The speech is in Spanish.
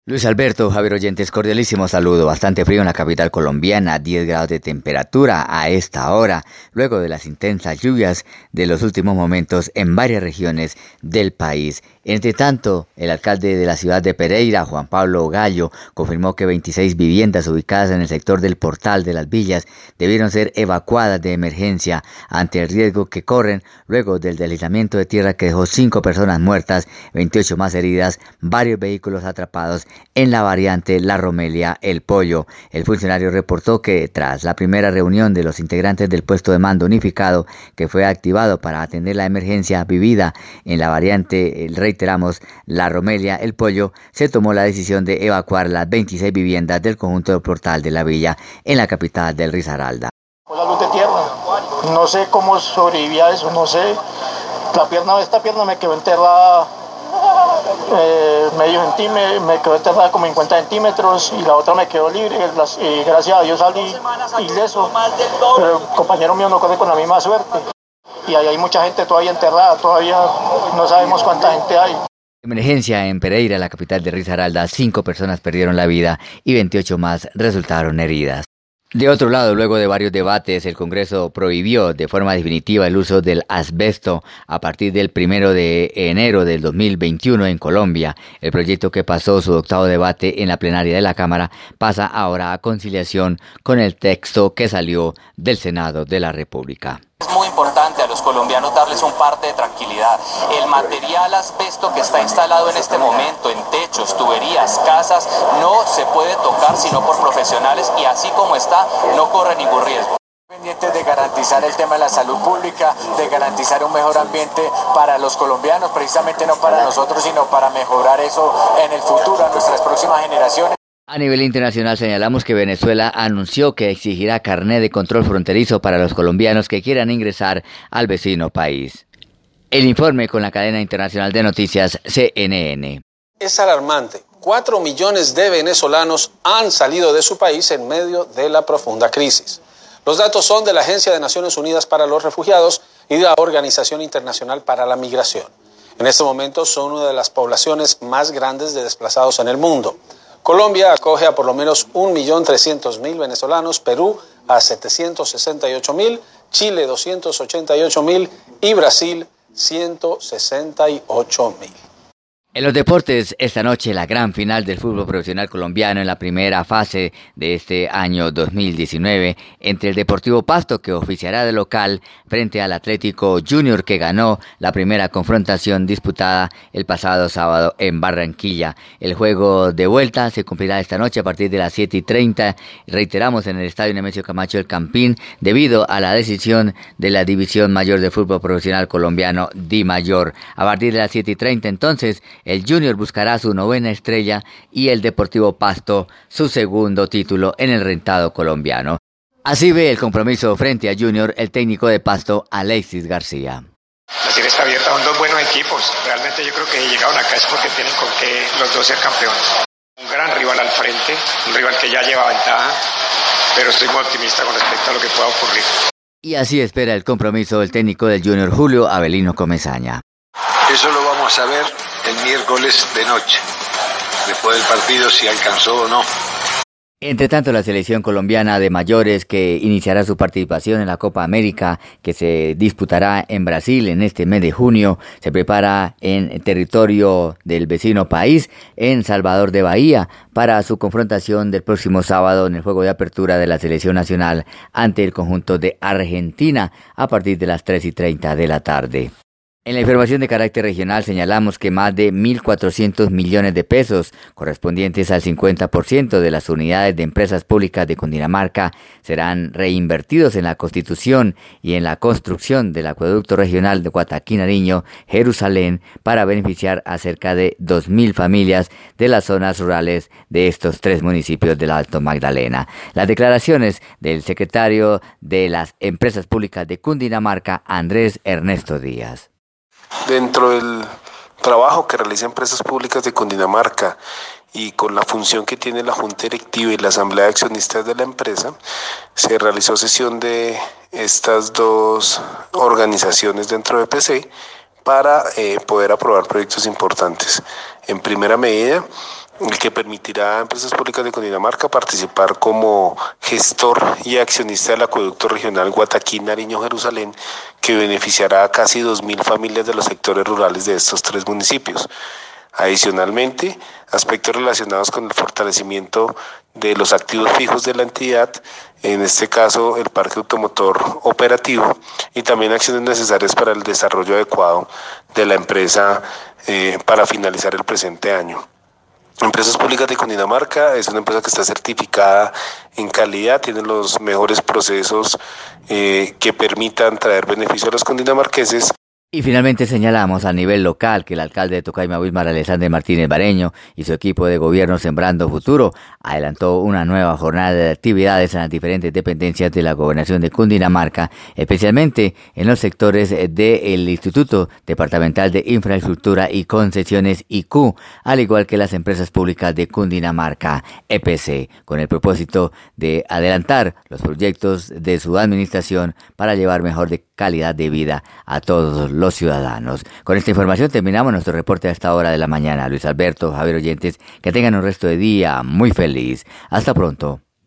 Luis Alberto, Javier Oyentes, cordialísimo saludo. Bastante frío en la capital colombiana, 10 grados de temperatura a esta hora, luego de las intensas lluvias de los últimos momentos en varias regiones del país. Entre tanto, el alcalde de la ciudad de Pereira, Juan Pablo Gallo, confirmó que 26 viviendas ubicadas en el sector del Portal de las Villas debieron ser evacuadas de emergencia ante el riesgo que corren luego del deslizamiento de tierra que dejó 5 personas muertas, 28 más heridas, varios vehículos atrapados en la variante La Romelia El Pollo. El funcionario reportó que tras la primera reunión de los integrantes del puesto de mando unificado que fue activado para atender la emergencia vivida en la variante, reiteramos, La Romelia El Pollo, se tomó la decisión de evacuar las 26 viviendas del conjunto del Portal de la Villa en la capital del Risaralda. La luz de tierra, no sé cómo sobrevivía eso, no sé, esta pierna me quedó enterrada me quedó enterrada como 50 centímetros y la otra me quedó libre y gracias a Dios salí ileso, pero el compañero mío no corre con la misma suerte y ahí hay mucha gente todavía enterrada, todavía no sabemos cuánta gente hay. Emergencia en Pereira, la capital de Risaralda, 5 personas perdieron la vida y 28 más resultaron heridas. De otro lado, luego de varios debates, el Congreso prohibió de forma definitiva el uso del asbesto a partir del 1 de enero del 2021 en Colombia. El proyecto, que pasó su octavo debate en la plenaria de la Cámara, pasa ahora a conciliación con el texto que salió del Senado de la República. Es muy importante a los colombianos darles un parte de tranquilidad. El material asbesto que está instalado en este momento en techos, tuberías, casas, no se puede tocar sino por profesionales y así como está, no corre ningún riesgo. Pendientes de garantizar el tema de la salud pública, de garantizar un mejor ambiente para los colombianos, precisamente no para nosotros, sino para mejorar eso en el futuro, a nuestras próximas generaciones. A nivel internacional señalamos que Venezuela anunció que exigirá carnet de control fronterizo para los colombianos que quieran ingresar al vecino país. El informe con la cadena internacional de noticias CNN. Es alarmante. 4 millones de venezolanos han salido de su país en medio de la profunda crisis. Los datos son de la Agencia de Naciones Unidas para los Refugiados y de la Organización Internacional para la Migración. En este momento son una de las poblaciones más grandes de desplazados en el mundo. Colombia acoge a por lo menos 1.300.000 venezolanos, Perú a 768.000, Chile 288.000 y Brasil 168.000. En los deportes, esta noche la gran final del fútbol profesional colombiano en la primera fase de este año 2019 entre el Deportivo Pasto, que oficiará de local, frente al Atlético Junior, que ganó la primera confrontación disputada el pasado sábado en Barranquilla. El juego de vuelta se cumplirá esta noche a partir de las 7:30, reiteramos, en el Estadio Nemesio Camacho El Campín, debido a la decisión de la División Mayor de Fútbol Profesional Colombiano, DIMAYOR. A partir de las 7:30 entonces, el Junior buscará su 9ª estrella y el Deportivo Pasto su segundo título en el rentado colombiano. Así ve el compromiso frente a Junior el técnico de Pasto, Alexis García. La serie está abierta, son dos buenos equipos. Realmente yo creo que llegaron acá es porque tienen con qué los dos ser campeones. Un gran rival al frente, un rival que ya lleva ventaja, pero estoy muy optimista con respecto a lo que pueda ocurrir. Y así espera el compromiso el técnico del Junior, Julio Avelino Comesaña. Eso lo vamos a ver el miércoles de noche, después del partido, si alcanzó o no. Entre tanto, la selección colombiana de mayores, que iniciará su participación en la Copa América, que se disputará en Brasil en este mes de junio, se prepara en territorio del vecino país, en Salvador de Bahía, para su confrontación del próximo sábado en el juego de apertura de la selección nacional ante el conjunto de Argentina a partir de las 3:30 de la tarde. En la información de carácter regional señalamos que más de 1.400 millones de pesos, correspondientes al 50% de las unidades de empresas públicas de Cundinamarca, serán reinvertidos en la constitución y en la construcción del acueducto regional de Guataquí-Nariño, Jerusalén, para beneficiar a cerca de 2.000 familias de las zonas rurales de estos 3 municipios del Alto Magdalena. Las declaraciones del secretario de las Empresas Públicas de Cundinamarca, Andrés Ernesto Díaz. Dentro del trabajo que realiza Empresas Públicas de Cundinamarca y con la función que tiene la Junta Directiva y la Asamblea de Accionistas de la empresa, se realizó sesión de estas dos organizaciones dentro de EPC para poder aprobar proyectos importantes. En primera medida, el que permitirá a Empresas Públicas de Cundinamarca participar como gestor y accionista del acueducto regional Guataquí-Nariño-Jerusalén, que beneficiará a casi 2.000 familias de los sectores rurales de estos 3 municipios. Adicionalmente, aspectos relacionados con el fortalecimiento de los activos fijos de la entidad, en este caso el parque automotor operativo, y también acciones necesarias para el desarrollo adecuado de la empresa para finalizar el presente año. Empresas Públicas de Cundinamarca es una empresa que está certificada en calidad, tiene los mejores procesos que permitan traer beneficio a los cundinamarqueses. Y finalmente señalamos a nivel local que el alcalde de Tocayma, Wilmar Alexander Martínez Bareño, y su equipo de gobierno Sembrando Futuro adelantó una nueva jornada de actividades en las diferentes dependencias de la gobernación de Cundinamarca, especialmente en los sectores del Instituto Departamental de Infraestructura y Concesiones IQ, al igual que las Empresas Públicas de Cundinamarca, EPC, con el propósito de adelantar los proyectos de su administración para llevar mejor calidad de vida a todos los ciudadanos. Con esta información terminamos nuestro reporte a esta hora de la mañana. Luis Alberto, Javier Oyentes, que tengan un resto de día muy feliz. Hasta pronto.